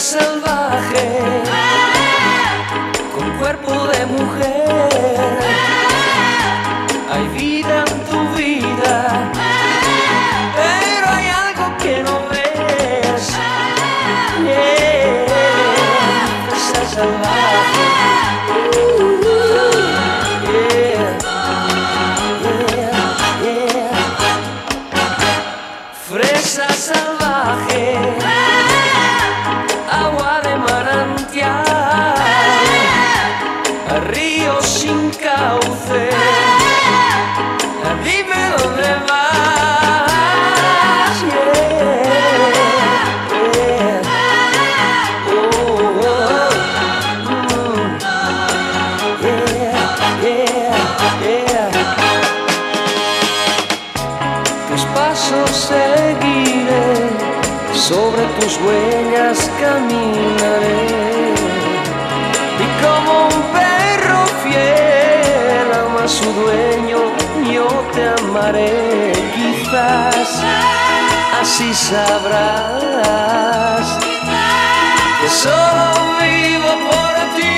salvaje, con cuerpo de mujer. Hay vida en tu vida, pero hay algo que no ves. Fresa salvaje. Fresa salvaje, agua de manantial, río sin cauce. Dime dónde vas, Tus pasos seguiré, sobre tus huellas caminaré, y como un perro fiel ama a su dueño, yo te amaré. Quizás así sabrás que solo vivo por ti.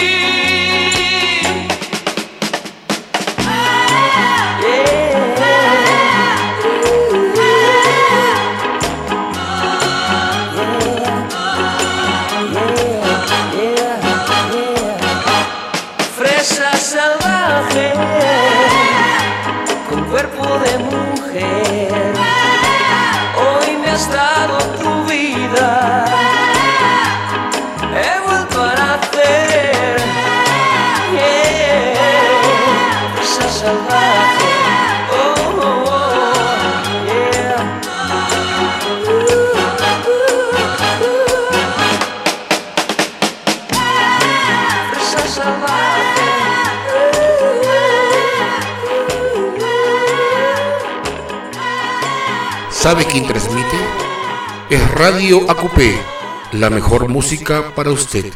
Fresa salvaje, con cuerpo de mujer, hoy me has dado tu vida, he vuelto a nacer. Fresa salvaje, oh, oh, oh, yeah. Fresa salvaje. ¿Sabe quién transmite? Es Radio Acupé, la mejor música para usted.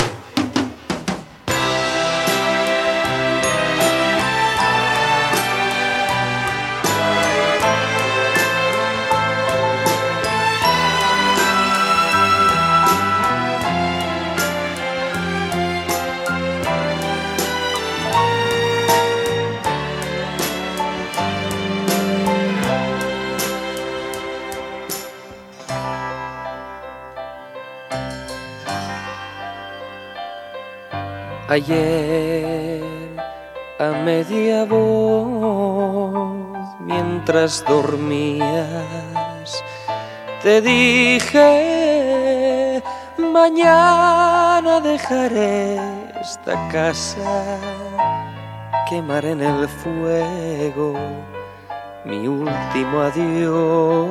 Ayer a media voz, mientras dormías, te dije: mañana dejaré esta casa, quemaré en el fuego mi último adiós.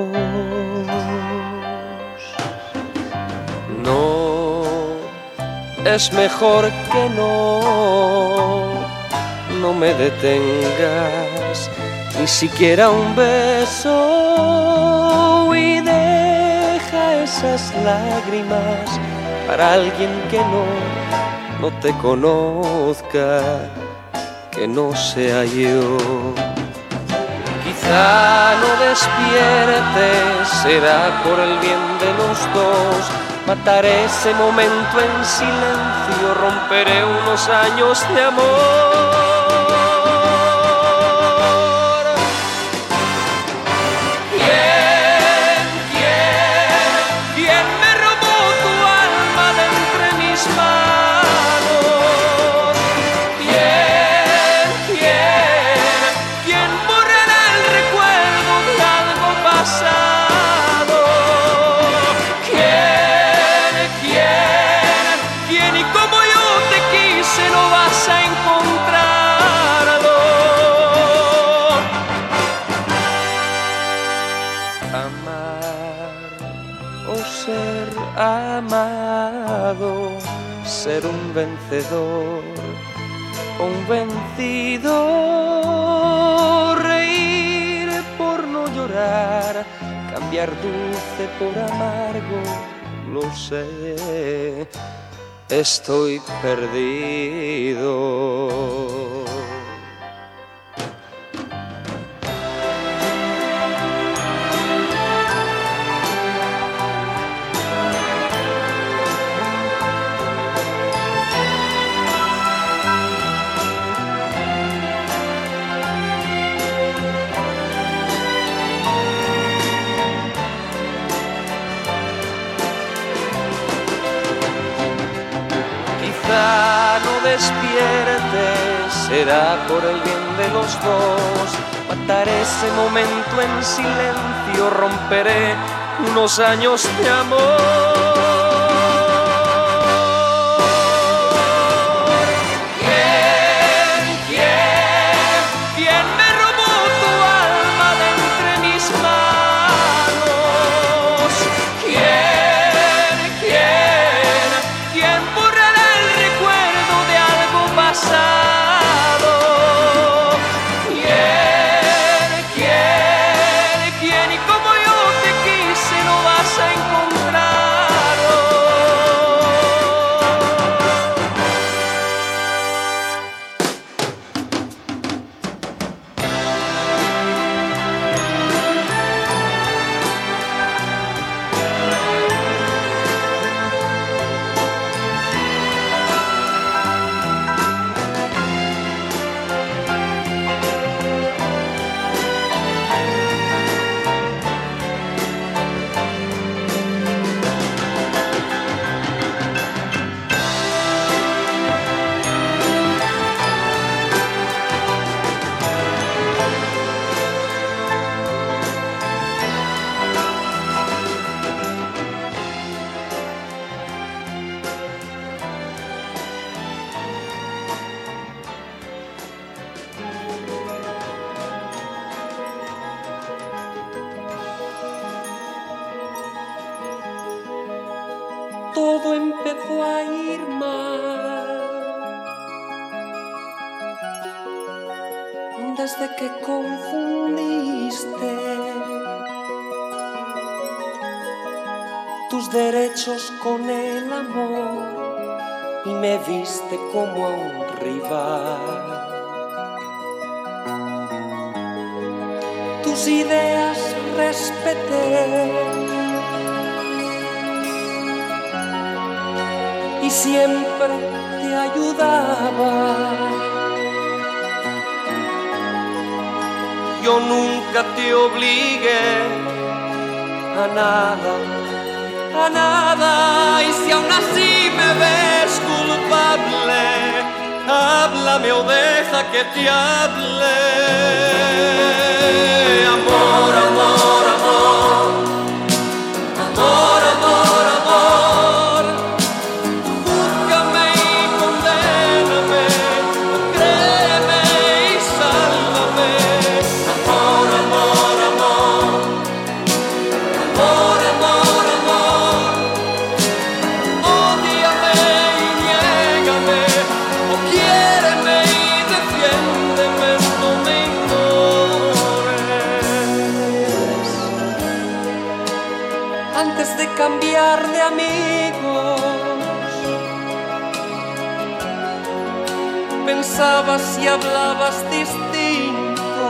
No, es mejor que no me detengas, ni siquiera un beso, y deja esas lágrimas para alguien que no te conozca, que no sea yo. Quizá no despiertes, será por el bien de los dos. Mataré ese momento en silencio, romperé unos años de amor. ¿Quién me robó tu alma de entre mis manos? ¿Quién borrará el recuerdo de algo pasado? ¿Quién y como yo te quise no vas a encontrarlo? Amar o ser amado, ser un vencedor o un vencido, reír por no llorar, cambiar dulce por amargo, lo sé. Estoy perdido. quizá no despiertes, será por el bien de los dos. Mataré ese momento en silencio, romperé unos años de amor. ¿Quién me robó tu alma de entre mis manos? ¿Quién borrará el recuerdo de algo pasado? ¿Quién? Y como yo te quise no vas a encontrarlo. Todo empezó a ir mal desde que confundiste tus derechos con el amor y me viste como a un rival. Tus ideas respeté y siempre te ayudaba. Yo nunca te obligué a nada, y si aún así me ves culpable, háblame o deja que te hable. Amor, amor, amor, amor, amor, amor. Júzgame y condéname, o créeme y sálvame. Amor, amor, amor, amor, amor, amor. Ódiame y niégame, o quiéreme y defiéndeme, no me ignores. Antes de cambiar de amigos, pensabas y hablabas distinto.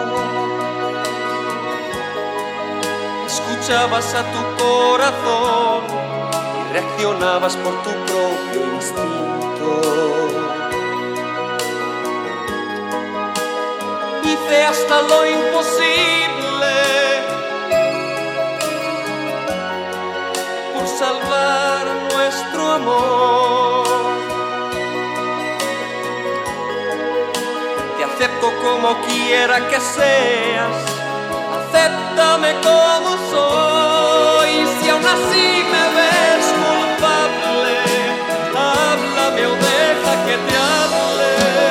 Escuchabas a tu corazón y reaccionabas por tu propio instinto. Hice hasta lo imposible por salvar nuestro amor. Te acepto como quiera que seas, acéptame como soy. Si aún así me ves culpable, háblame o deja que te hable.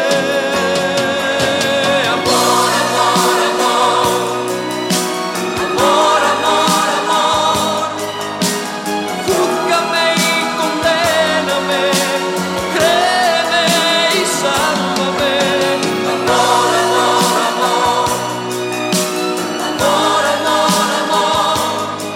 Amor, amor, amor, amor, amor, amor. Júzgame y condéname, créeme y sálvame. Amor, amor, amor, amor, amor, amor.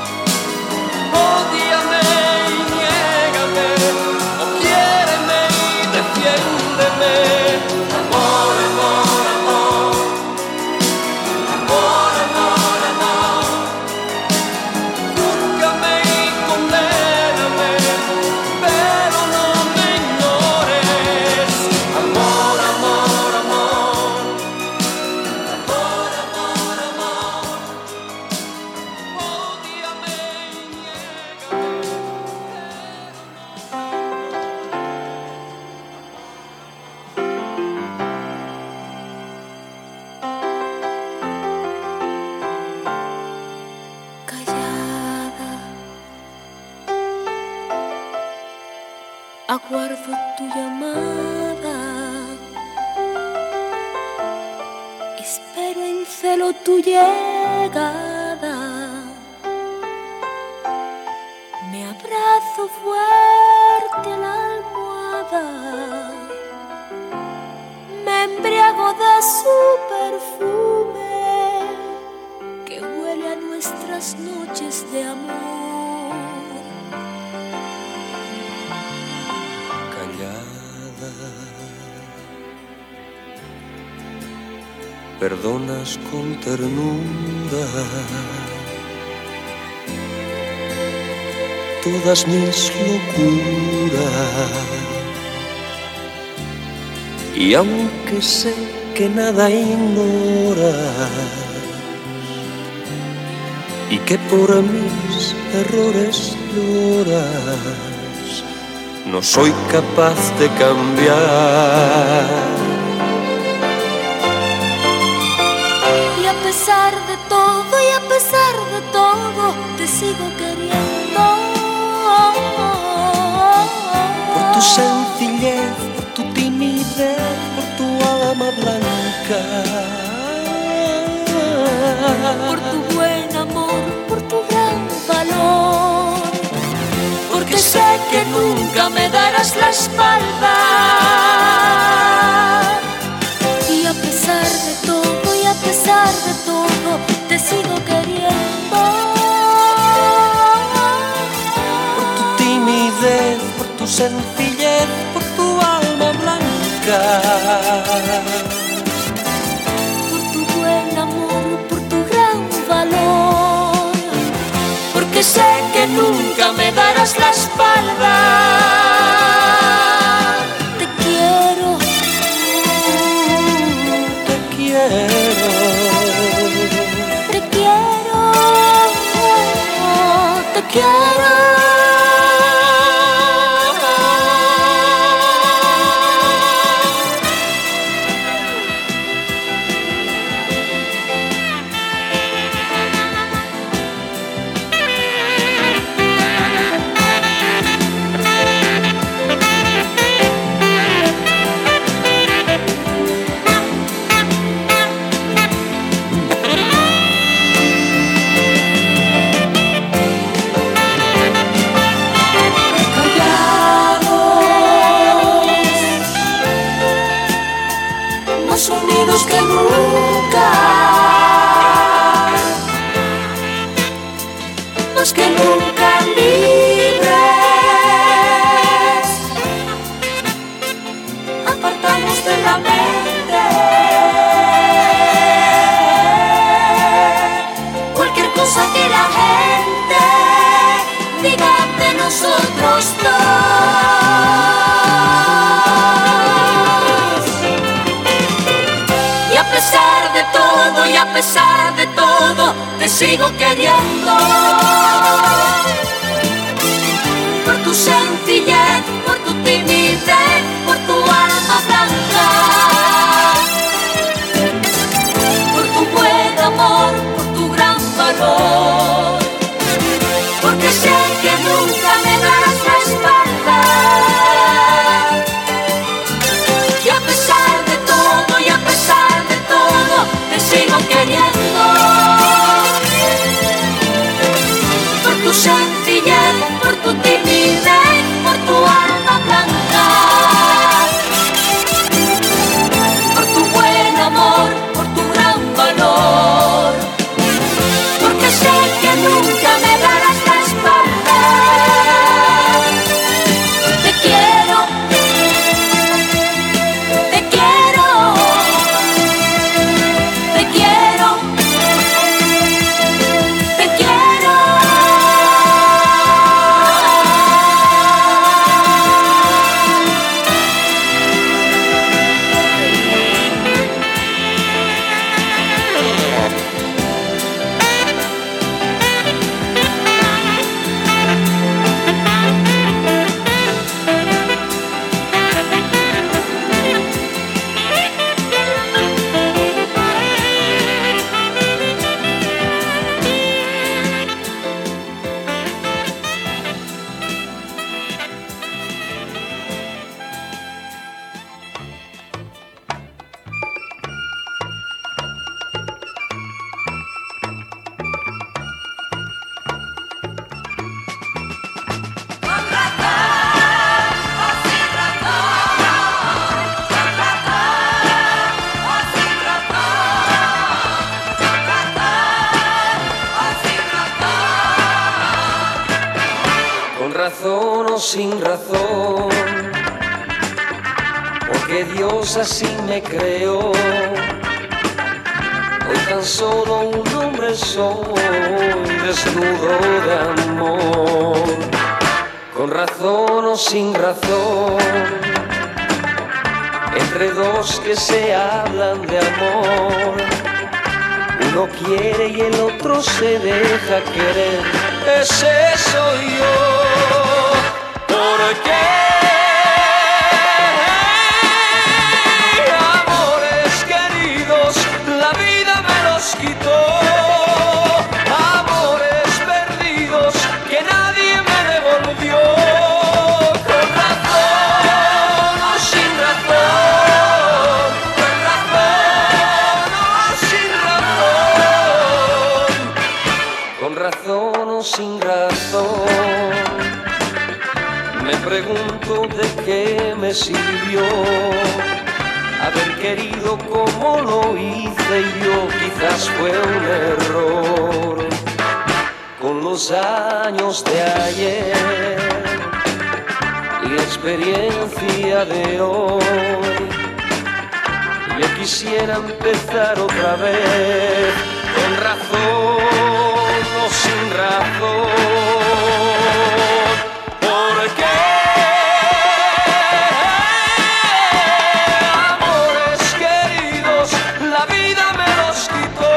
Ódiame y niégame, o quiéreme y defiéndeme. Amor, amor, amor, amor, amor, amor. Júzgame y condéname, pero no me ignores. Amor, amor, amor, amor, amor, amor. Ódiame y niégame. aguardo tu llamada, espero en celo tu llegada, me abrazo fuerte a la almohada, me embriago de su perfume que huele a nuestras noches de amor. Callada, perdonas con ternura todas mis locuras, y aunque sé que nada ignoras y que por mis errores lloras, no soy capaz de cambiar. Y a pesar de todo, y a pesar de todo, te sigo queriendo. Por tu sencillez, por tu timidez, por tu alma blanca, por tu buen amor, por tu gran valor, porque sé que nunca me darás la espalda. Y a pesar de todo, y a pesar de todo, te sigo queriendo. por tu timidez, por tu sencillez, por tu alma blanca, por tu buen amor, por tu gran valor, porque sé que nunca me darás la espalda. Te quiero, te quiero, te quiero, te quiero. Unidos que nunca, más que nunca libres, apartados de la mente cualquier cosa que la gente diga de nosotros dos. Y a pesar de todo, te sigo queriendo. Por tu sencillez, por tu timidez, por tu alma blanca, por tu buen amor, por tu gran valor, porque sé que nunca me darás la espalda. Y a pesar de todo, y a pesar de todo, te sigo queriendo. Por tu sencillez, por tu timidez, por tu alma blanca. sin razón, porque Dios así me creó. Hoy tan solo un hombre soy, desnudo de amor, con razón o sin razón, entre dos que se hablan de amor. Uno quiere y el otro se deja querer. Ese soy yo. ¿Por qué? Amores queridos, la vida me los quitó. Amores perdidos que nadie me devolvió. Con razón o sin razón, con razón o sin razón, con razón o sin razón. Me pregunto de qué me sirvió haber querido como lo hice yo. Quizás fue un error. Con los años de ayer y la experiencia de hoy, yo quisiera empezar otra vez, con razón o sin razón. ¿Por qué? Amores queridos, la vida me los quitó.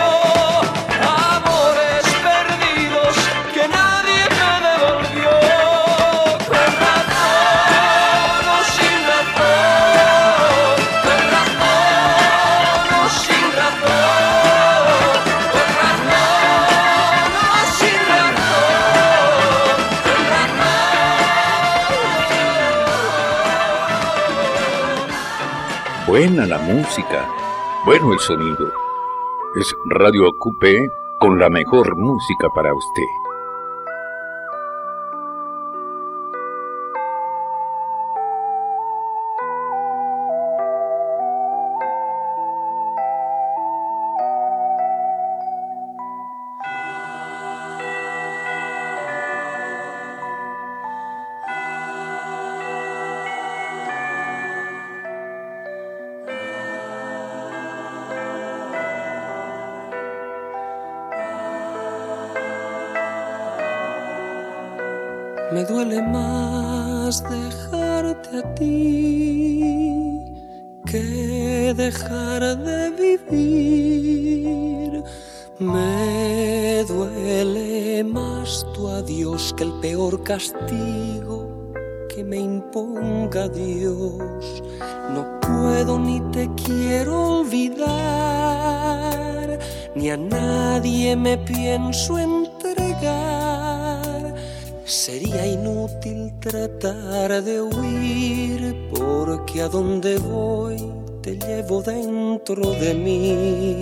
Amores perdidos que nadie me devolvió. Con razón o sin razón, con razón o sin razón, con razón o sin razón, con razón. Buena la música, bueno el sonido. Es Radio Acupé con la mejor música para usted. Me duele más dejarte a ti que dejar de vivir. Me duele más tu adiós que el peor castigo que me imponga Dios. No puedo ni te quiero olvidar, ni a nadie me pienso entregar. Sería inútil tratar de huir, porque a donde voy te llevo dentro de mí.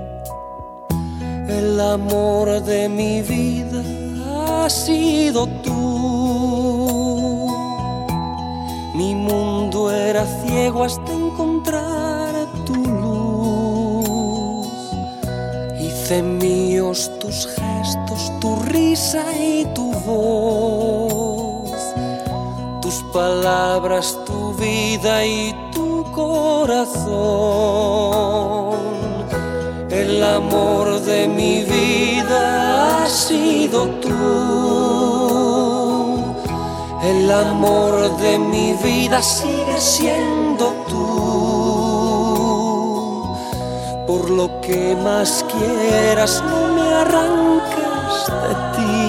El amor de mi vida has sido tú. Mi mundo era ciego hasta encontrar tu luz. Hice míos tus gestos, tu risa y tu voz, tus palabras, tu vida y tu corazón. El amor de mi vida has sido tú. El amor de mi vida sigue siendo tú. Por lo que más quieras, no me arranques de ti.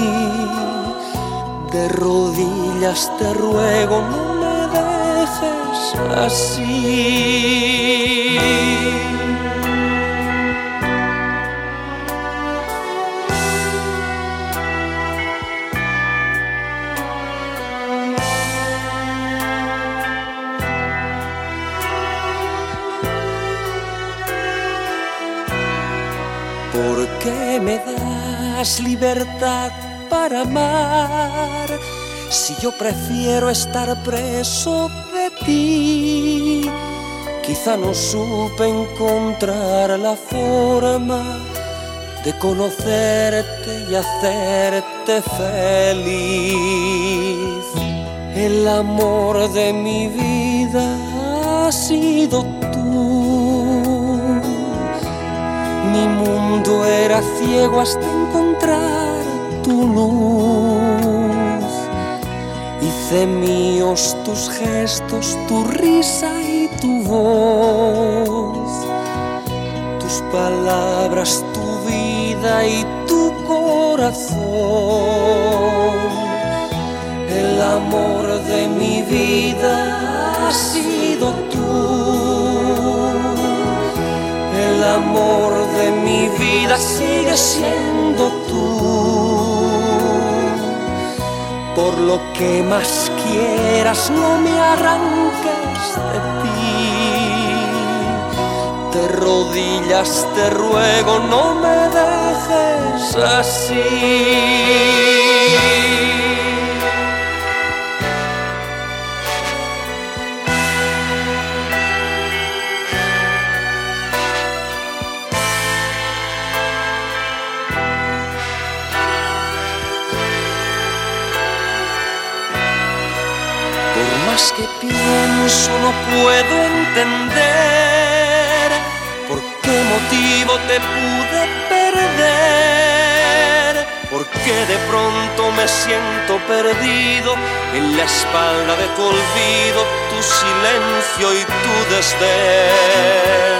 De rodillas te ruego, no me dejes así. ¿Por qué me das libertad para amar si yo prefiero estar preso de ti? Quizá no supe encontrar la forma de conocerte y hacerte feliz. El amor de mi vida has sido tú. Mi mundo era ciego hasta encontrar tu luz. Hice míos tus gestos, tu risa y tu voz, tus palabras, tu vida y tu corazón. El amor de mi vida has sido tú. El amor de mi vida sigue siendo tú. Por lo que más quieras, no me arranques de ti. De rodillas te ruego, no me dejes así. Más que pienso no puedo entender por qué motivo te pude perder, porque de pronto me siento perdido en la espalda de tu olvido, tu silencio y tu desdén.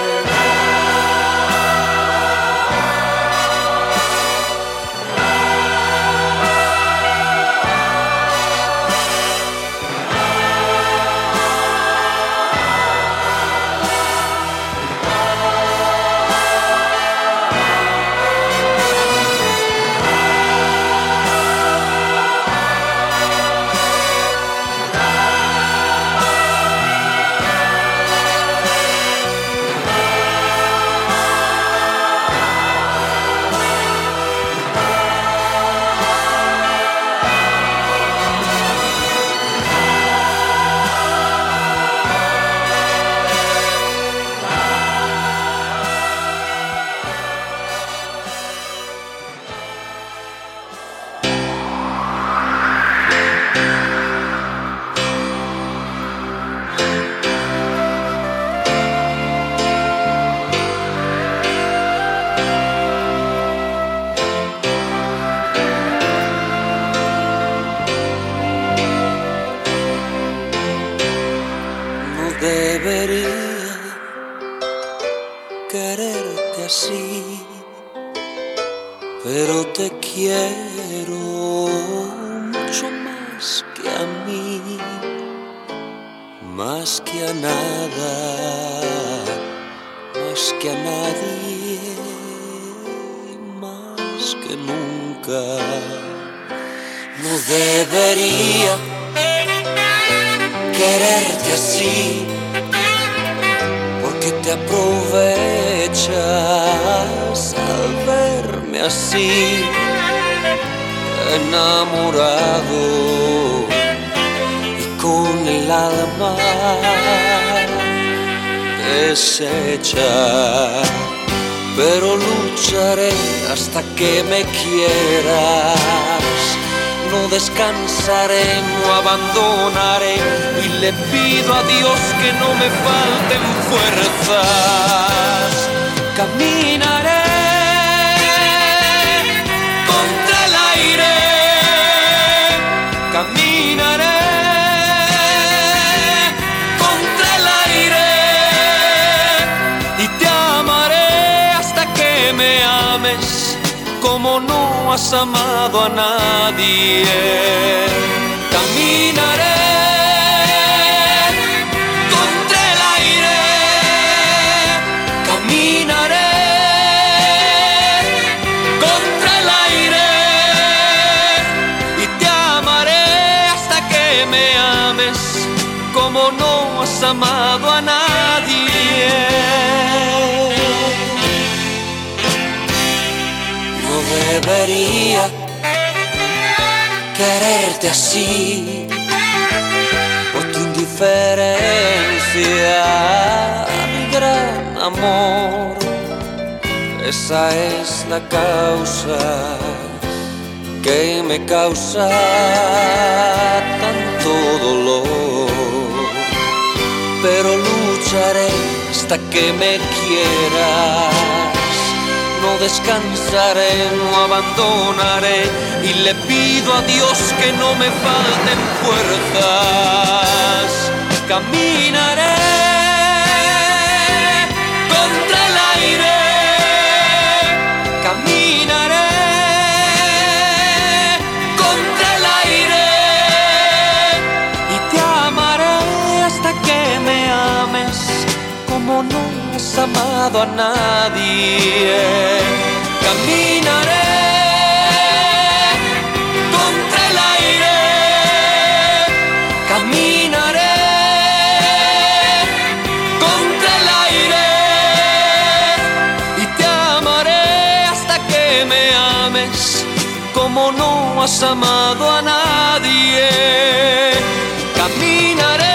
Debería quererte así, pero te quiero mucho más que a mí, más que a nada, más que a nadie, más que nunca. No debería quererte así, porque te aprovechas al verme así, enamorado y con el alma deshecha. Pero lucharé hasta que me quieras. No descansaré, no abandonaré y le pido a Dios que no me falten fuerzas. Caminaré contra el aire, caminaré contra el aire y te amaré hasta que me ames como no has amado a nadie. Caminaré contra el aire, caminaré contra el aire y te amaré hasta que me ames como no has amado a nadie. Debería quererte así, por tu indiferencia, mi gran amor. esa es la causa que me causa tanto dolor. Pero lucharé hasta que me quieras, no descansaré, no abandonaré, y le pido a Dios que no me falten fuerzas. Caminaré contra el aire, caminaré contra el aire, y te amaré hasta que me ames como no has amado a nadie. Caminaré contra el aire, caminaré contra el aire, y te amaré hasta que me ames como no has amado a nadie. Caminaré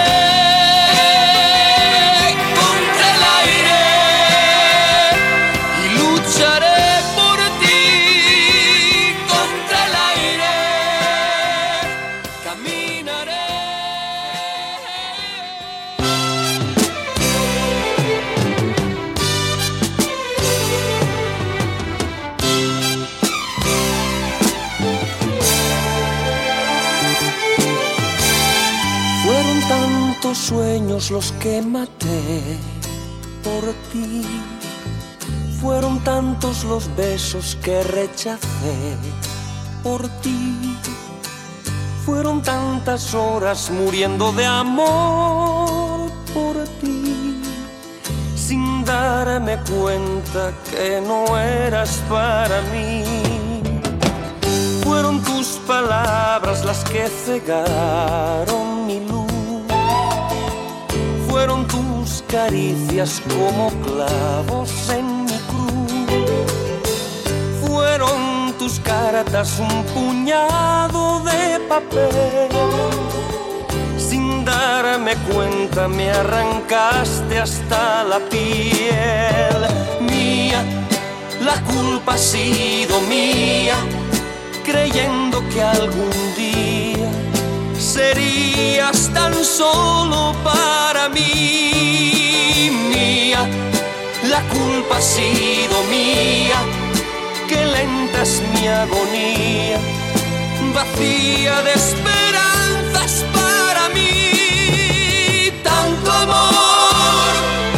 sueños los que maté por ti, fueron tantos los besos que rechacé por ti, fueron tantas horas muriendo de amor por ti, sin darme cuenta que no eras para mí. Fueron tus palabras las que cegaron mi luz, fueron tus caricias como clavos en mi cruz, fueron tus cartas un puñado de papel, sin darme cuenta me arrancaste hasta la piel. Mía, la culpa ha sido mía, creyendo que algún día serías tan solo para mí. Mía, la culpa ha sido mía, que lenta es mi agonía, vacía de esperanzas para mí. Tanto amor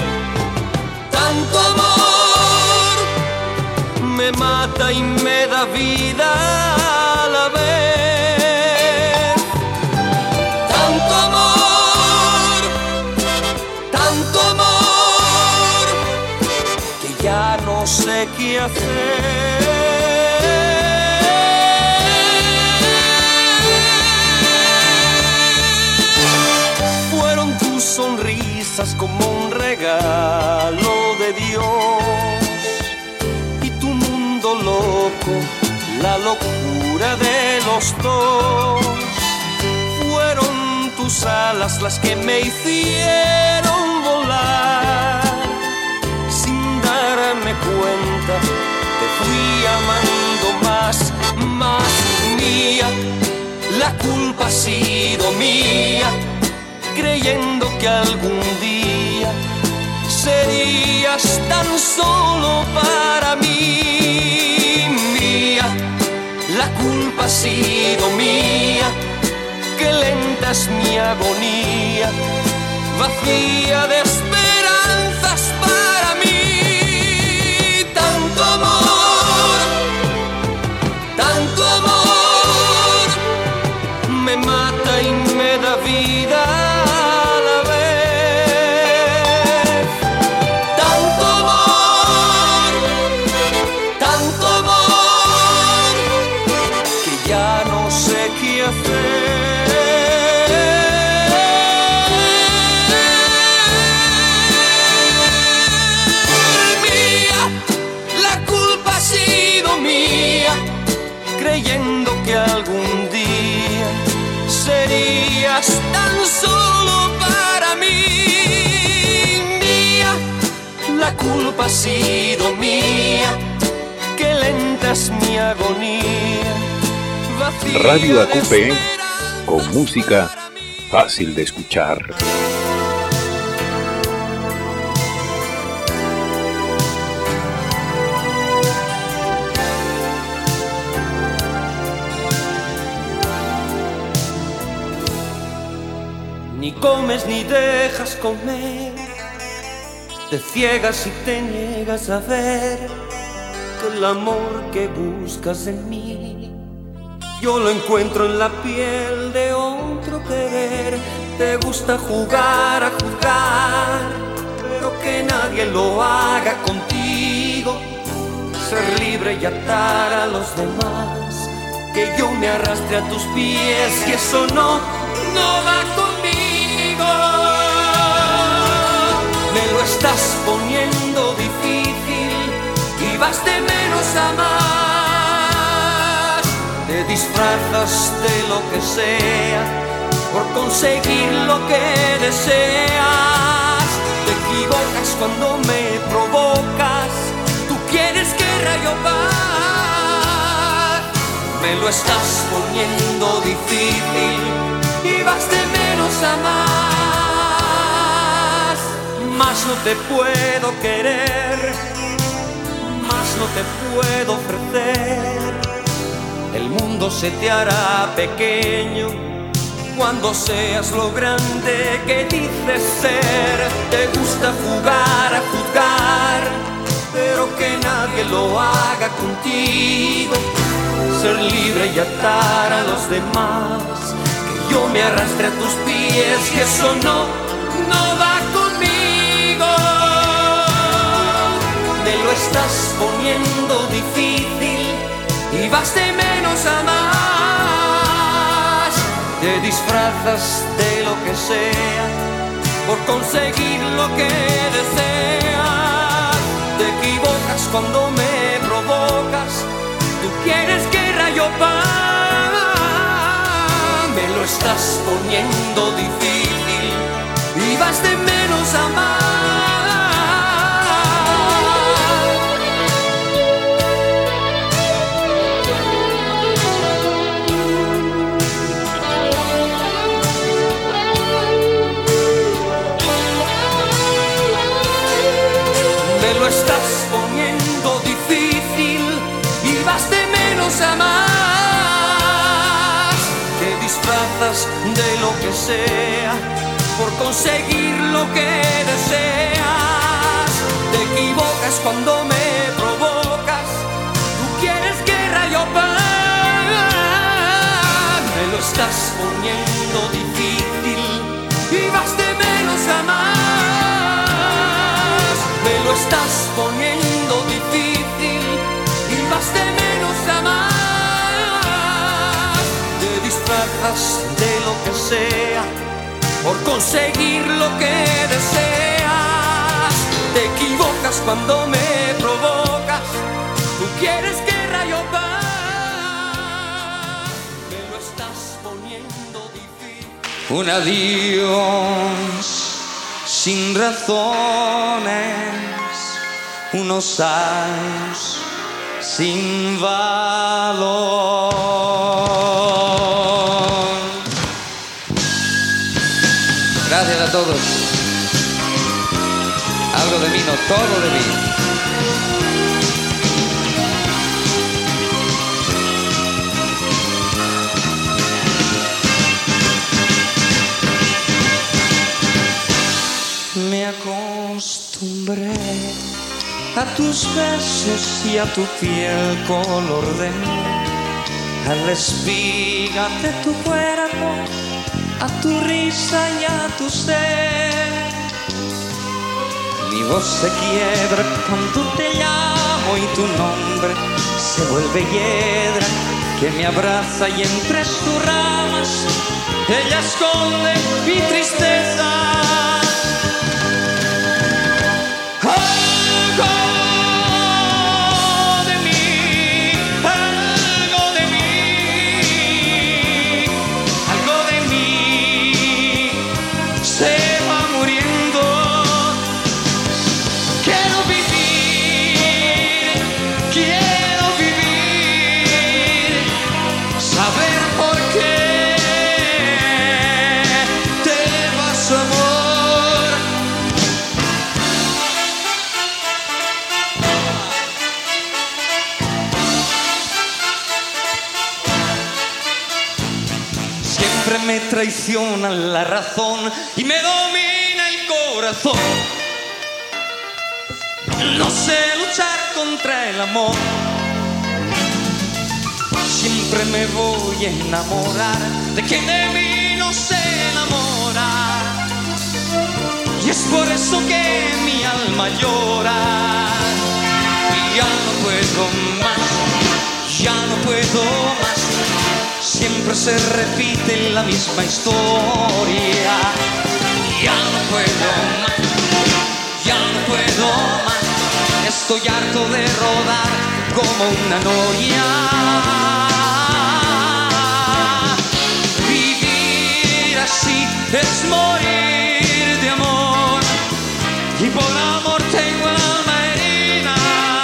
me mata y me da vida a la vez. Tanto amor, que ya no sé qué hacer. Fueron tus sonrisas como un regalo de Dios, y tu mundo loco, la locura de los dos. Fueron tus alas las que me hicieron volar, sin darme cuenta te fui amando más. Mía, la culpa ha sido mía, creyendo que algún día serías tan solo para mí. Mía, la culpa ha sido mía, que lenta es mi agonía, vacía de esperanzas para mí. Tanto amor, me mata y me da vida a la vez. Tanto amor, que ya no sé qué hacer. Radio ACUPE, con música fácil de escuchar. Ni comes ni dejas comer, te ciegas y te niegas a ver que el amor que buscas en mí yo lo encuentro en la piel de otro querer. Te gusta jugar a juzgar, pero que nadie lo haga contigo. Ser libre y atar a los demás, que yo me arrastre a tus pies, y eso no va conmigo. Me lo estás poniendo difícil y vas de menos a más. Te disfrazas de lo que sea por conseguir lo que deseas. Te equivocas cuando me provocas, tú quieres guerra y paz. Me lo estás poniendo difícil y vas de menos a más. Más no te puedo querer, más no te puedo ofrecer. El mundo se te hará pequeño cuando seas lo grande que dices ser. Te gusta jugar a juzgar, pero que nadie lo haga contigo. Ser libre y atar a los demás, que yo me arrastre a tus pies, y eso no va conmigo. Me lo estás poniendo difícil y vas de menos a más. Te disfrazas de lo que sea por conseguir lo que deseas. Te equivocas cuando me provocas, tú quieres guerra y paz. Me lo estás poniendo difícil y vas de menos a más. Me lo estás poniendo difícil y vas de menos a más. Te disfrazas de lo que sea por conseguir lo que deseas. Te equivocas cuando me provocas, tú quieres guerra y paz. Me lo estás poniendo difícil y vas de menos a más. Me lo estás poniendo difícil y vas de menos a más. Te disfrazas de lo que sea por conseguir lo que deseas. Te equivocas cuando me provocas, tú quieres guerra y paz. Me lo estás poniendo difícil. Un adiós sin razones, unos años sin valor. Gracias a todos. Algo de mí, no todo de mí. Me acostumbré a tus besos y a tu piel color de miel, a la espiga de tu cuerpo, a tu risa y a tu ser. Mi voz se quiebra cuando te llamo y tu nombre se vuelve hiedra que me abraza, y entre sus ramas ella esconde mi tristeza. Saber traiciona la razón y me domina el corazón. No sé luchar contra el amor, siempre me voy a enamorar de quien de mí no se enamora. Y es por eso que mi alma llora. Y ya no puedo más, ya no puedo más. Siempre se repite la misma historia. Ya no puedo más, ya no puedo más. Estoy harto de rodar como una noria. Vivir así es morir de amor, y por amor tengo el alma herida.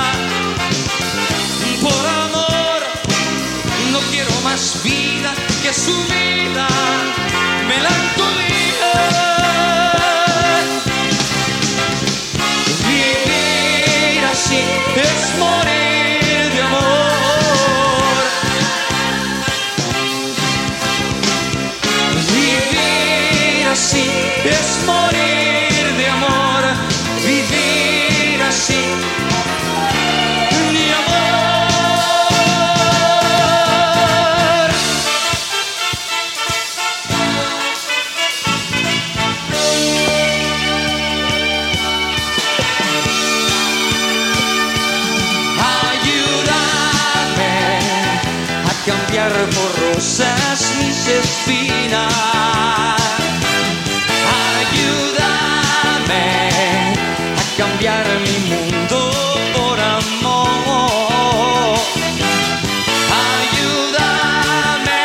Por amor no quiero más vida que su vida, melancolía. Vivir así es morir de amor. Vivir así es morir de amor. Vivir así, mi amor. Ayúdame a cambiar por rosas mis espinas. Ayúdame a cambiar mi mundo por amor. Ayúdame.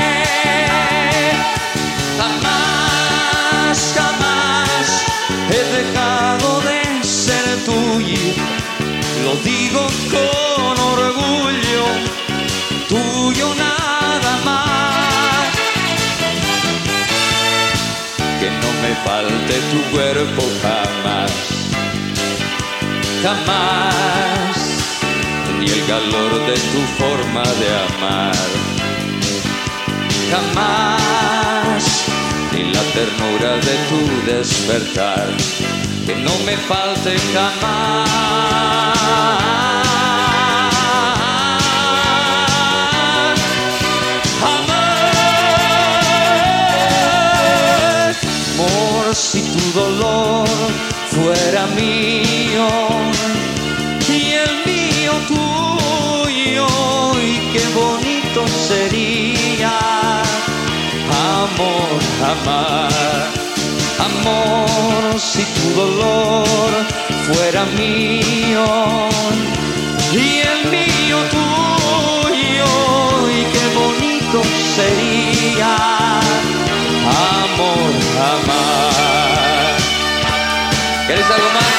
Jamás, jamás he dejado de ser tuyo. Lo digo con orgullo, tuyo nada más. Que no me falte tu cuerpo jamás, jamás, ni el calor de tu forma de amar, jamás, ni la ternura de tu despertar. Que no me falte jamás. Amor, si tu dolor fuera mío y el mío tuyo, y qué bonito sería. Amor, amar. Amor, si tu dolor fuera mío y el mío tuyo, y qué bonito sería. Amor, amar. ¿Queréis algo más?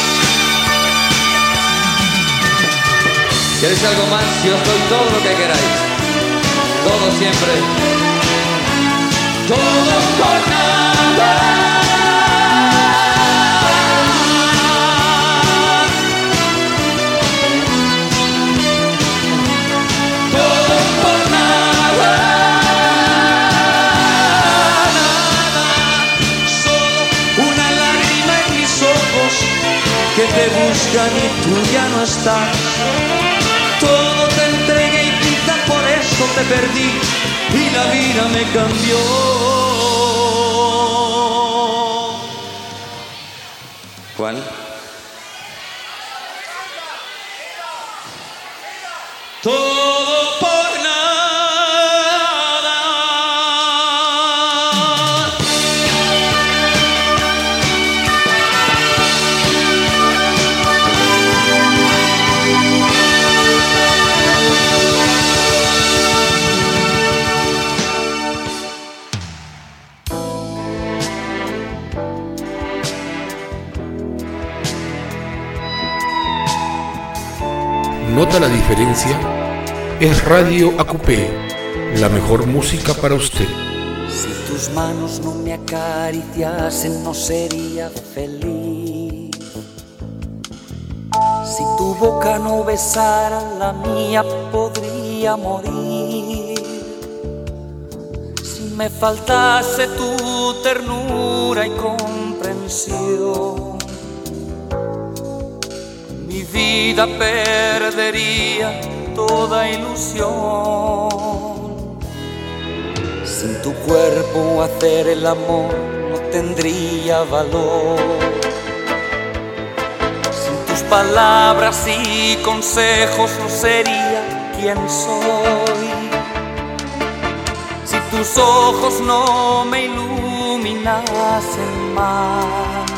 ¿Queréis algo más? Si os doy todo lo que queráis, todo siempre, todo por nada. Que te buscan y tú ya no estás. Todo te entregué y quizá por eso te perdí y la vida me cambió. ¿Cuál? Todo por nada. ¿Nota la diferencia? Es Radio AQP, la mejor música para usted. Si tus manos no me acariciasen, no sería feliz. Si tu boca no besara la mía, podría morir. Si me faltase tu ternura y comprensión, mi vida perdería toda ilusión. Sin tu cuerpo hacer el amor no tendría valor. Sin tus palabras y consejos no sería quien soy. Si tus ojos no me iluminasen más,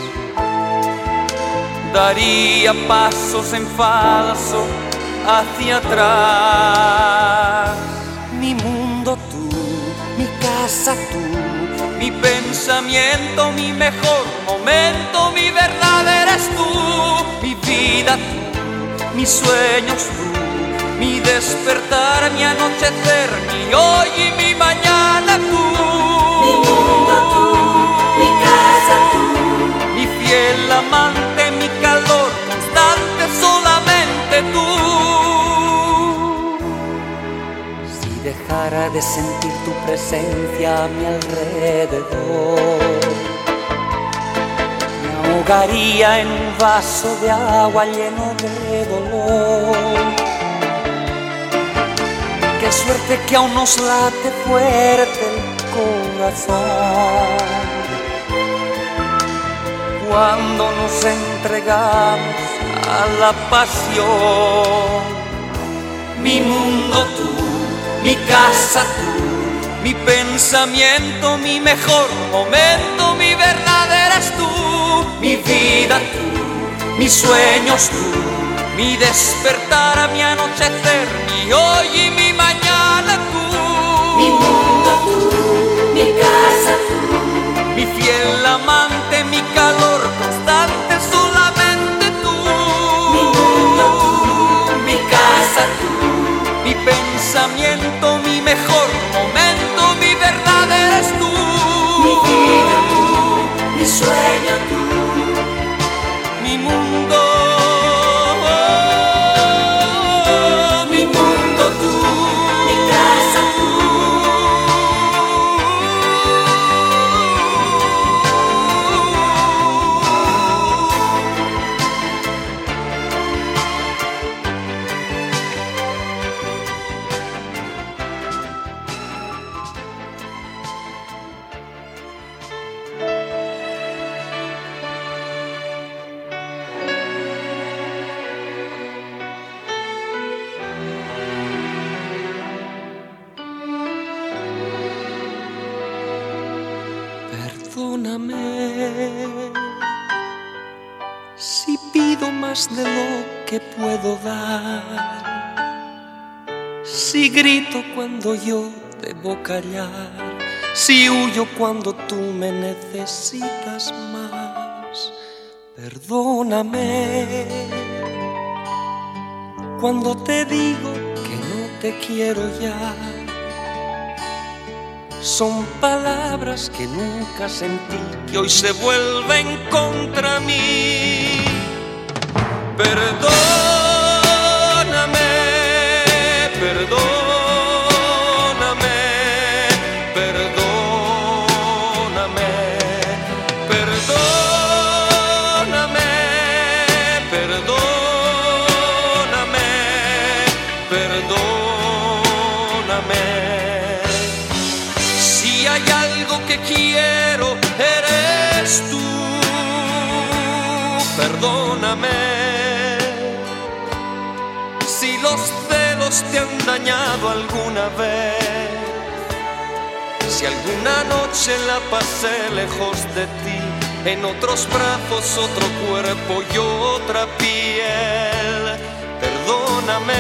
daría pasos en falso hacia atrás. Mi mundo tú, mi casa tú, mi pensamiento, mi mejor momento, mi verdad eres tú, mi vida tú, mis sueños tú, mi despertar, mi anochecer, mi hoy y mi mañana tú. Mi mundo tú, mi casa tú, mi fiel amante, mi calor constante, solamente tú. Si dejara de sentir tu presencia a mi alrededor, me ahogaría en un vaso de agua lleno de dolor. Qué suerte que aún nos late fuerte el corazón cuando nos entregamos a la pasión. Mi mundo tú, mi casa tú, mi pensamiento, mi mejor momento, mi verdad eres tú, mi vida tú, mis sueños tú, mi despertar, mi anochecer, mi hoy y mi mañana tú. mi mundo tú, mi casa tú, Mi fiel amante, mi calor constante, solamente tú. mi mundo tú, mi casa tú, Mi pensamiento, mi mejor momento, mi verdad eres tú. mi vida tú, mi sueño tú, Mi mundo, mi mundo tú, mi casa tú. Perdóname si pido más de lo que puedo dar, si grito cuando yo debo callar, si huyo cuando tú me necesitas más. Perdóname cuando te digo que no te quiero ya. Son palabras que nunca sentí, que hoy se vuelven contra mí. Perdóname, perdóname, perdóname, perdóname, perdóname, perdóname. Si hay algo que quiero, eres tú. Perdóname. Si los celos te han dañado alguna vez, si alguna noche la pasé lejos de ti, en otros brazos, otro cuerpo y otra piel, perdóname.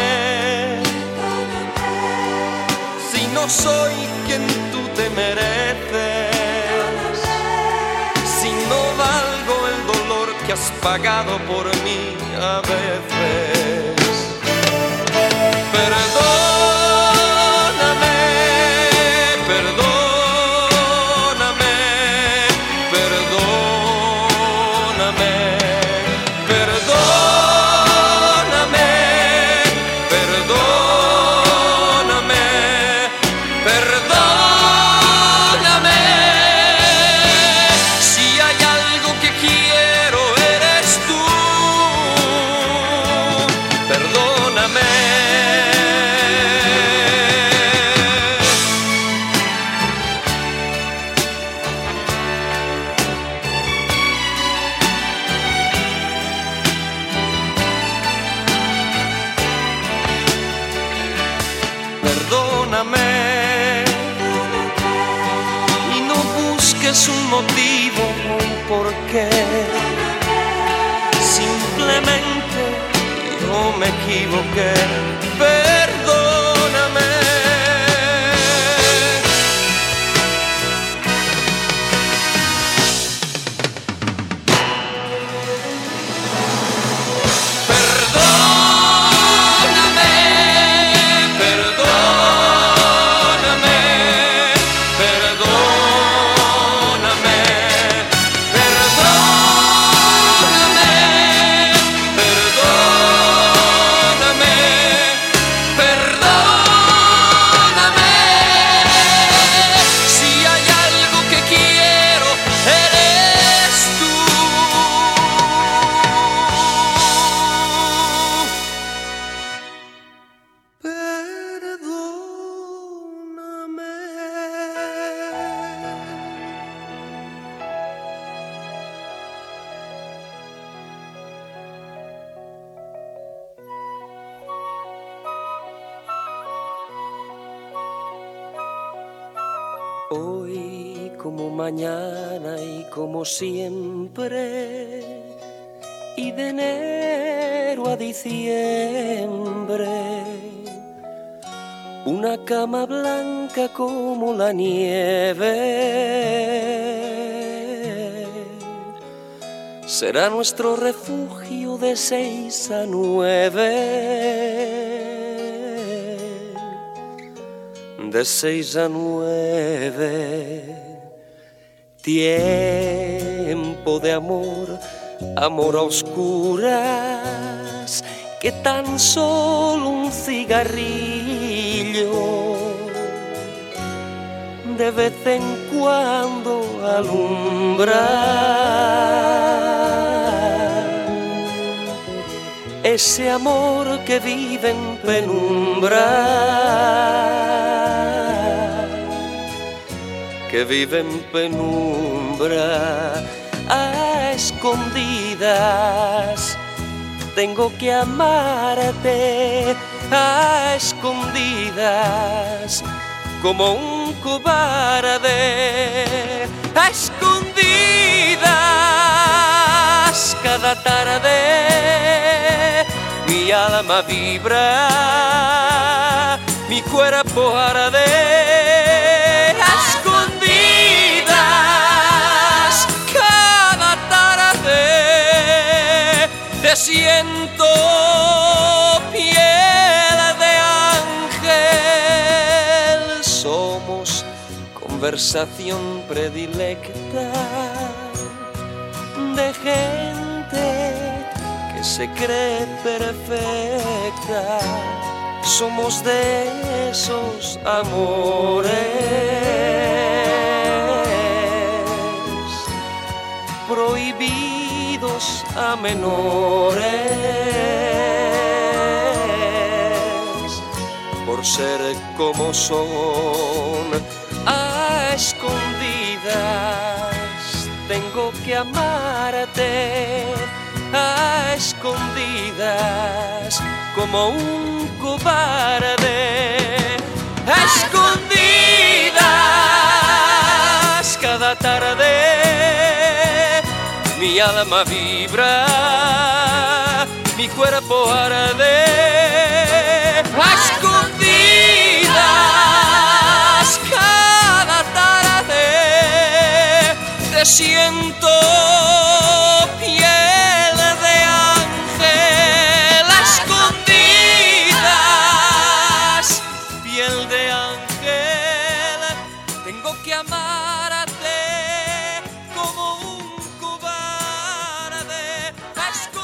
Si no soy quien tú te mereces, si no valgo el dolor que has pagado por mí a veces. Perdóname, perdóname, perdóname, perdóname, perdóname, perdóname. es un motivo, un porqué. Simplemente yo me equivoqué. Perdóname. Hoy como mañana y como siempre, y de enero a diciembre, una cama blanca como la nieve será nuestro refugio de 6 a 9. De 6 a 9, tiempo de amor, amor a oscuras, que tan solo un cigarrillo de vez en cuando alumbra. Ese amor que vive en penumbra, que vive en penumbra, a escondidas. Tengo que amarte a escondidas, como un cobarde, a escondidas. Cada tarde mi alma vibra, mi cuerpo arde, a escondidas. Cada tarde te siento piel de ángel. Somos conversación predilecta de gente que se cree perfecta. Somos de esos amores prohibidos a menores, por ser como son, a escondidas. Tengo que amarte a escondidas, como un cobarde, a escondidas. Cada tarde mi alma vibra, mi cuerpo arde, a escondidas. Cada tarde te siento piel de ángel, a escondidas, piel de ángel. Tengo que amarte como un cobarde, a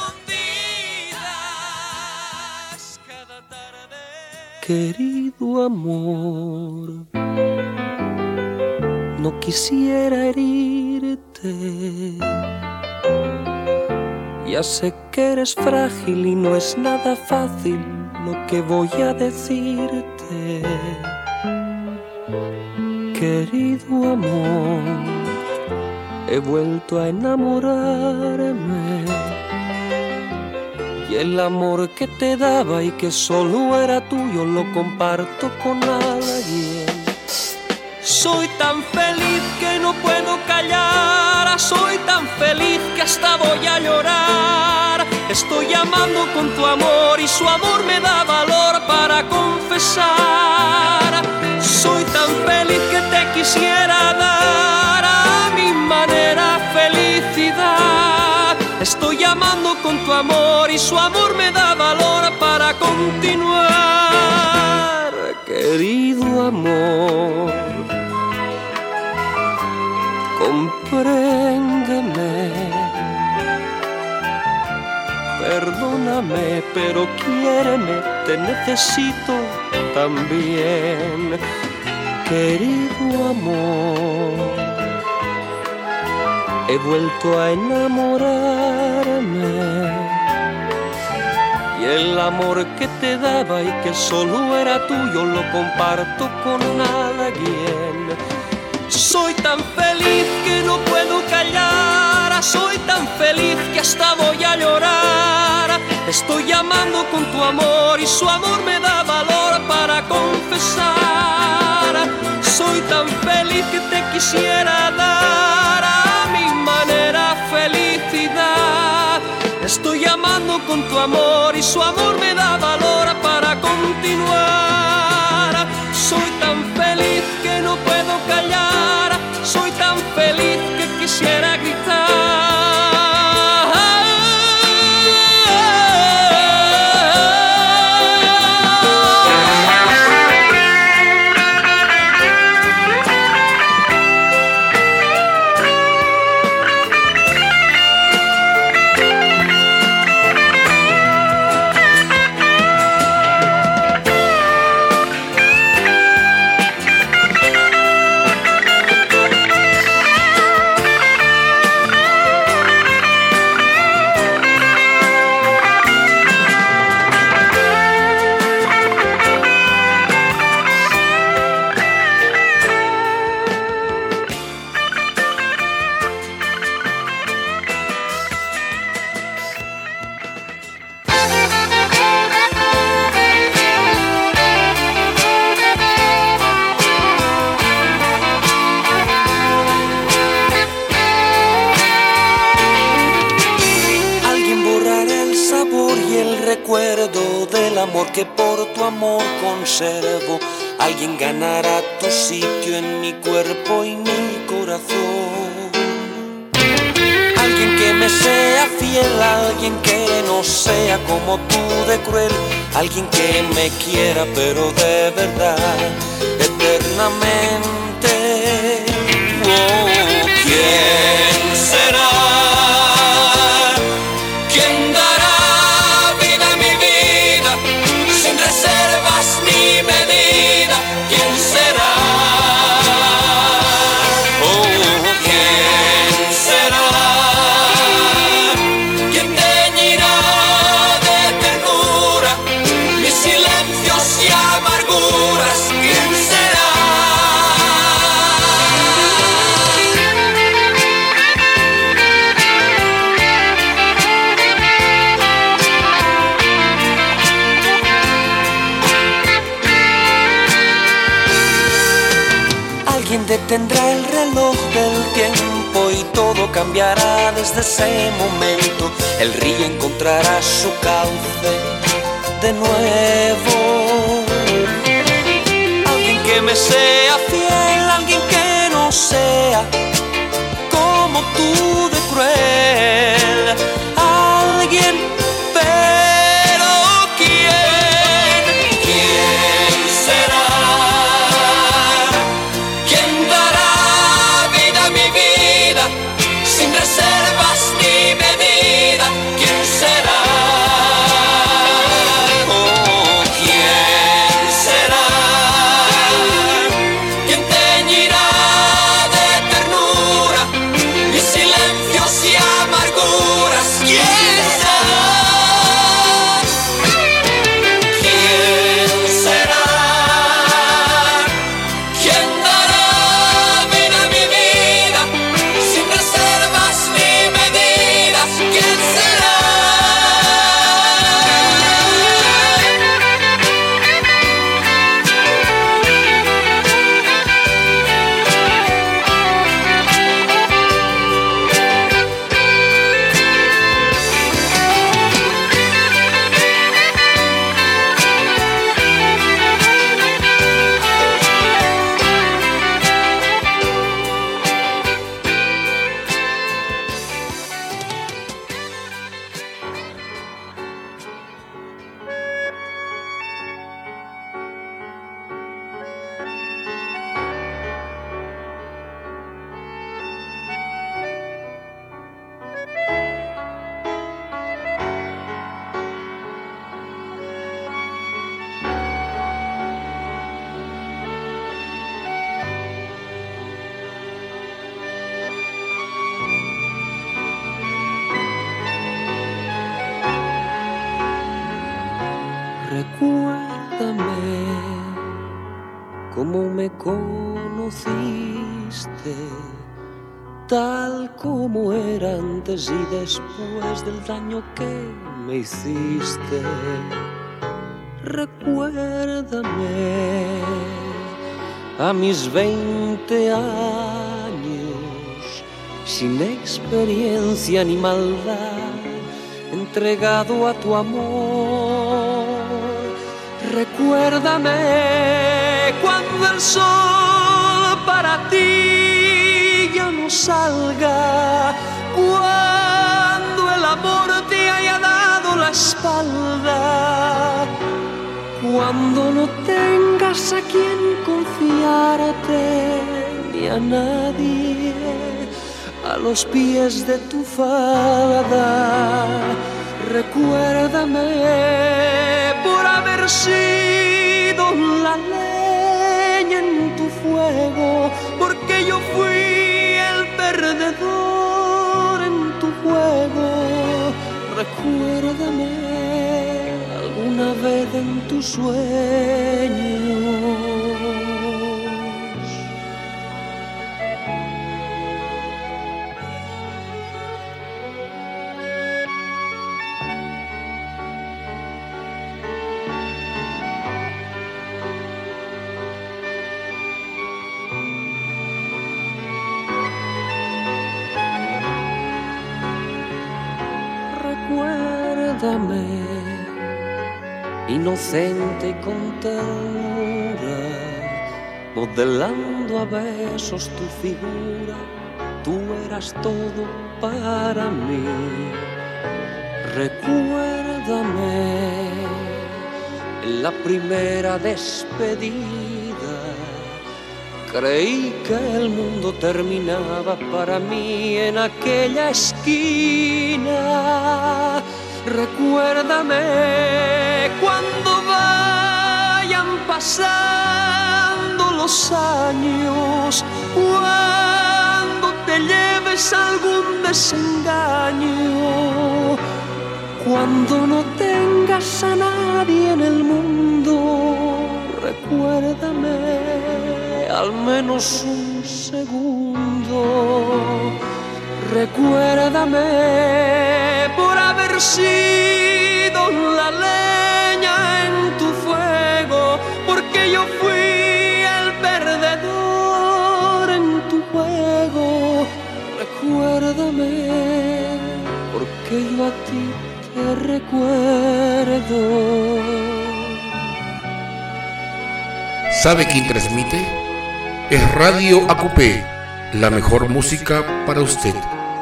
escondidas. Cada tarde. Querido amor, no quisiera herirte. Ya sé que eres frágil y no es nada fácil lo que voy a decirte. Querido amor, he vuelto a enamorarme, y el amor que te daba y que solo era tuyo lo comparto con alguien. Soy tan feliz que no puedo callar, soy tan feliz que hasta voy a llorar. Estoy amando con tu amor y su amor me da valor para confesar. Soy tan feliz que te quisiera dar a mi manera felicidad. Estoy amando con tu amor y su amor me da valor para continuar. Querido amor, compréndeme, perdóname, pero quiéreme, te necesito también. Querido amor, he vuelto a enamorarme. Y el amor que te daba y que solo era tuyo lo comparto con alguien. Soy tan feliz que no puedo callar, soy tan feliz que hasta voy a llorar. Estoy amando con tu amor y su amor me da valor para confesar. Soy tan feliz que te quisiera dar a mi manera felicidad. Estoy amando con tu amor y su amor me da valor para continuar. Soy tan feliz que no puedo callar, soy tan feliz que quisiera gritar. Que por tu amor conservo, alguien ganará tu sitio en mi cuerpo y mi corazón. Alguien que me sea fiel, alguien que no sea como tú de cruel, alguien que me quiera pero de verdad, eternamente. Oh, ¿quién será? ¿Quién dará reservas ni medida? ¿Quién será? Oh, ¿quién será? ¿Quién teñirá de ternura mis silencios y amarguras? ¿Quién será? Detendrá el reloj del tiempo y todo cambiará desde ese momento. El río encontrará su cauce de nuevo. Alguien que me sea fiel, alguien que no sea como tú de cruel. Alguien, pero ¿quién? ¿Quién será? Sin reservas ni medida, ¿quién será? Oh, ¿quién será? ¿Quién teñirá de ternura mis silencios y amarguras? ¿Quién será? ¿Quién será? ¿Quién dará vida a mi vida sin reservas ni medida? Recuérdame cómo me conociste, tal como era antes y después del daño que me hiciste. Recuérdame a mis 20 años, sin experiencia ni maldad, entregado a tu amor. Recuérdame cuando el sol para ti ya no salga, cuando el amor te haya dado la espalda, cuando no tengas a quien confiarte ni a nadie, a los pies de tu falda. Recuérdame por haber sido la leña en tu fuego, porque yo fui el perdedor en tu juego. Recuérdame alguna vez en tus sueños. Recuérdame, inocente y con ternura, modelando a besos tu figura, tú eras todo para mí. Recuérdame, en la primera despedida, creí que el mundo terminaba para mí en aquella esquina. Recuérdame cuando vayan pasando los años, cuando te lleves algún desengaño, cuando no tengas a nadie en el mundo. Recuérdame al menos un segundo. Recuérdame por haber sido la leña en tu fuego, porque yo fui el perdedor en tu juego. Recuérdame porque yo a ti te recuerdo. ¿Sabe quién transmite? Es Radio AQP, la mejor música para usted.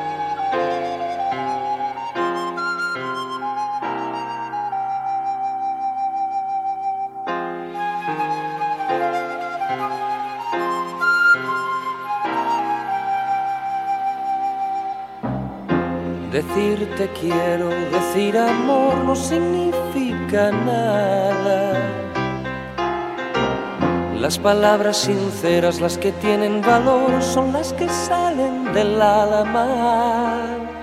Decir te quiero, decir amor no significa nada. Las palabras sinceras, las que tienen valor, son las que salen del alma.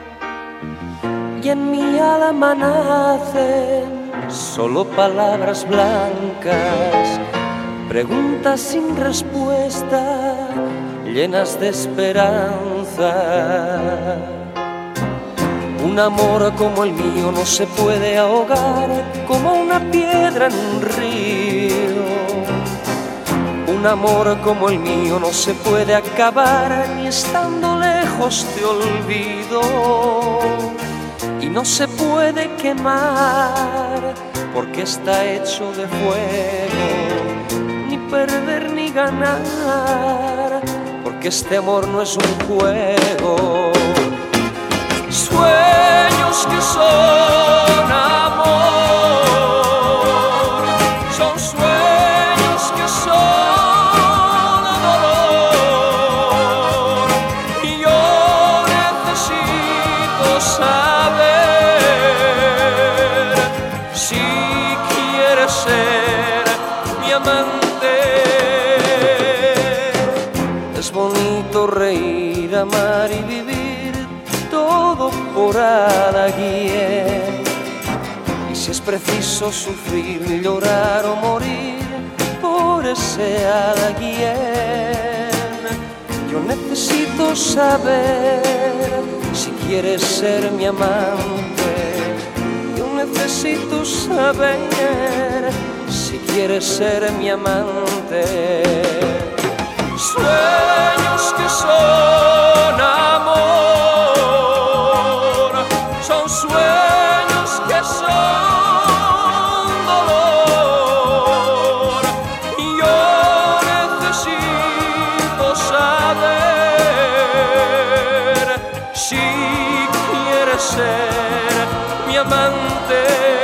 Y en mi alma nacen solo palabras blancas, preguntas sin respuesta, llenas de esperanza. Un amor como el mío no se puede ahogar como una piedra en un río. Un amor como el mío no se puede acabar ni estando lejos te olvido. Y no se puede quemar porque está hecho de fuego. Ni perder ni ganar porque este amor no es un juego. Sueños que son amor, son sueños que son dolor. Y yo necesito saber si quieres ser mi amante. Es bonito reír, amar y vivir todo por alguien. Y si es preciso sufrir, llorar o morir por ese alguien. Yo necesito saber si quieres ser mi amante. Yo necesito saber si quieres ser mi amante. Sueños que son amor, son sueños que son dolor. Y yo necesito saber si quieres ser mi amante.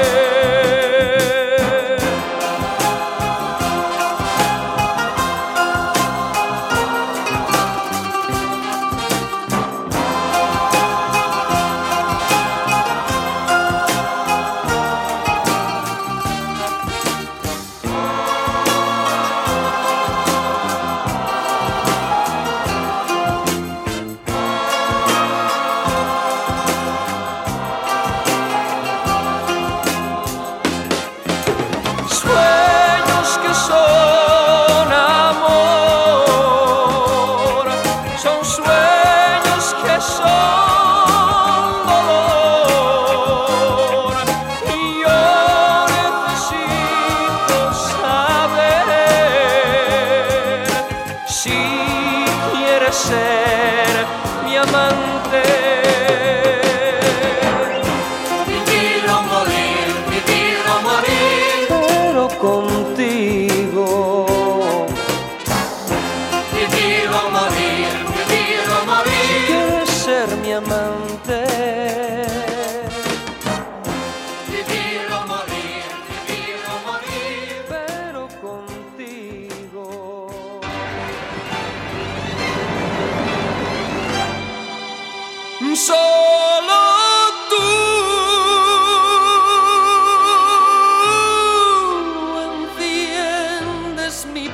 Solo tú entiendes mi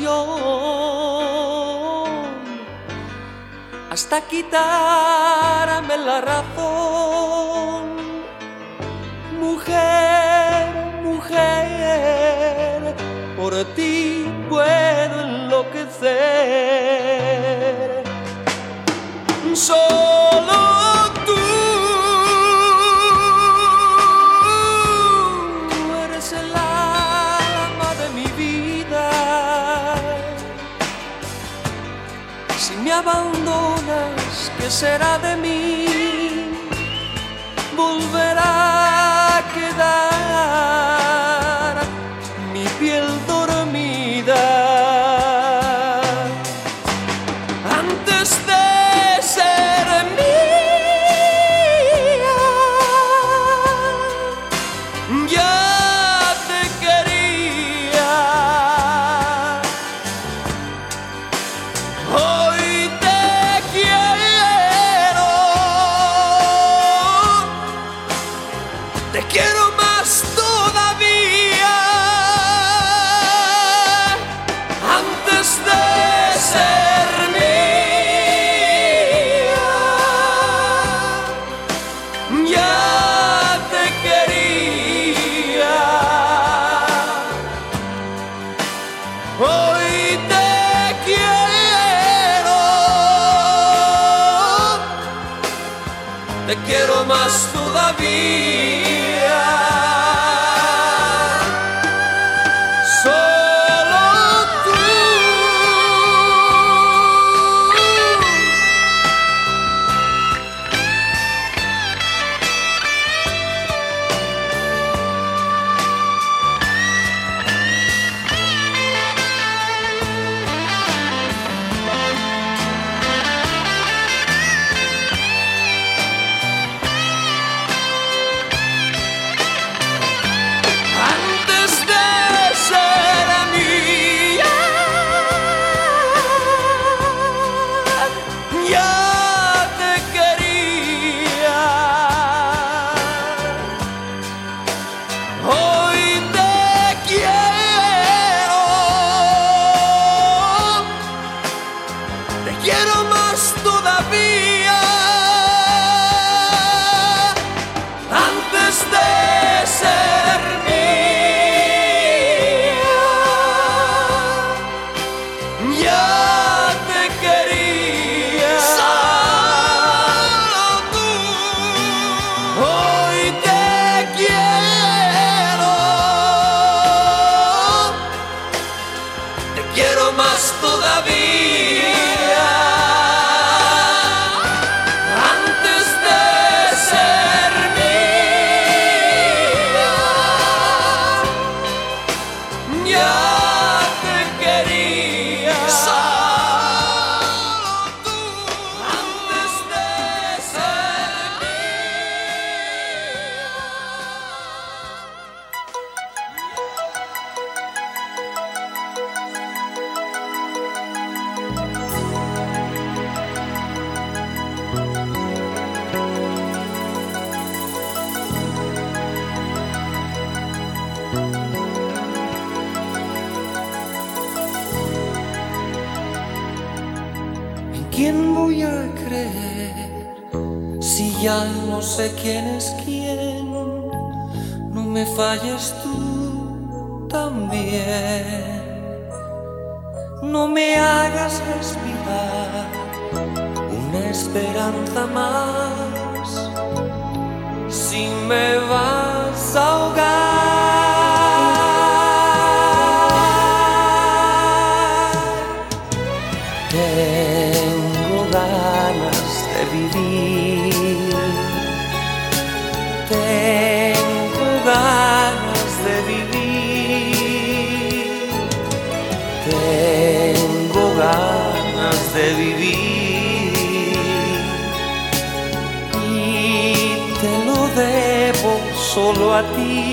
pasión hasta quitarme la razón. Mujer, mujer, por ti puedo enloquecer. Solo tú eres el alma de mi vida. Si me abandonas, ¿qué será de mí? Volverá a quedar mi piel dormida. Antes de ser mía, ya te quería. Hoy te quiero más todavía. Antes de ser mía, ya te quería. Hoy te quiero más todavía. voy a creer si ya no sé quién es quién? No me falles tú también. No me hagas respirar una esperanza más si me vas a ahogar. Tengo ganas de vivir, tengo ganas de vivir, tengo ganas de vivir y te lo debo solo a ti.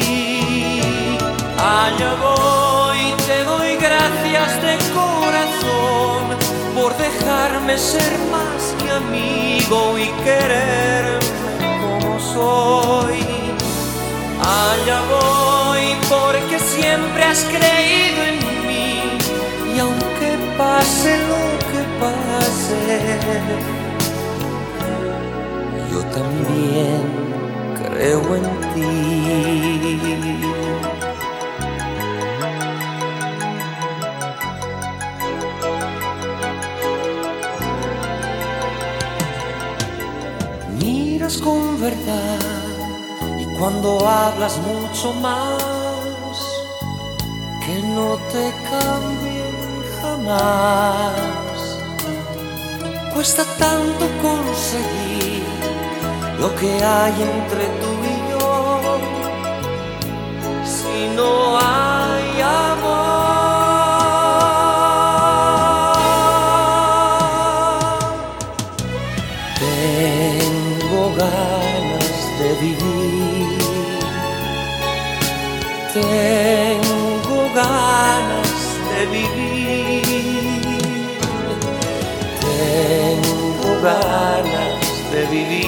Allá voy, te doy gracias de corazón por dejarme ser más que amigo y quererme como soy. Allá voy porque siempre has creído en mí y aunque pase lo que pase, yo también creo en ti. Miras con verdad y cuando hablas mucho más, que no te cambien jamás. Cuesta tanto conseguir lo que hay entre tú y yo si no hay amor. Tengo ganas de vivir, tengo ganas de vivir, tengo ganas de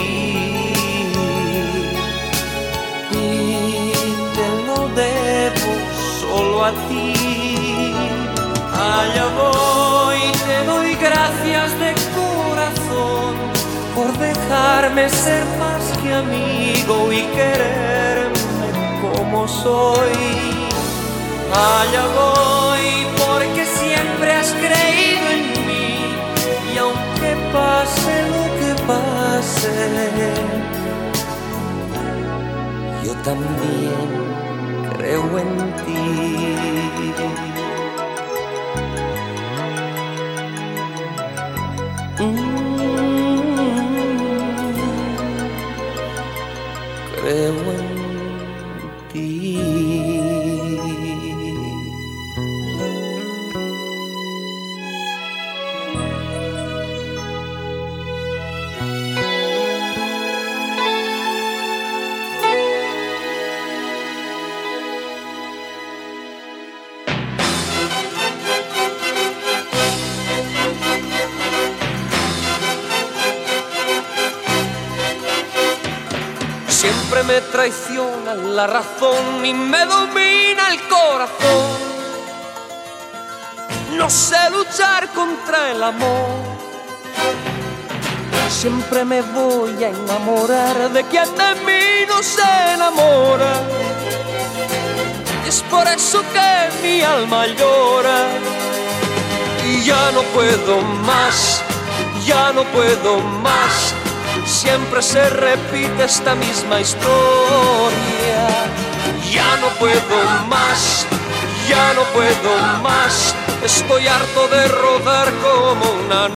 vivir y te lo debo solo a ti. Allá voy, te doy gracias de corazón por dejarme ser más que amigo y quererme como soy. Allá voy porque siempre has creído en mí y aunque pase lo que pase, yo también creo en ti. Creo en ti. Siempre me traiciona la razón y me domina el corazón. No sé luchar contra el amor. Siempre me voy a enamorar de quien de mí no se enamora. Y es por eso que mi alma llora. Y ya no puedo más, ya no puedo más. Siempre se repite esta misma historia. Ya no puedo más, ya no puedo más. Estoy harto de rodar como una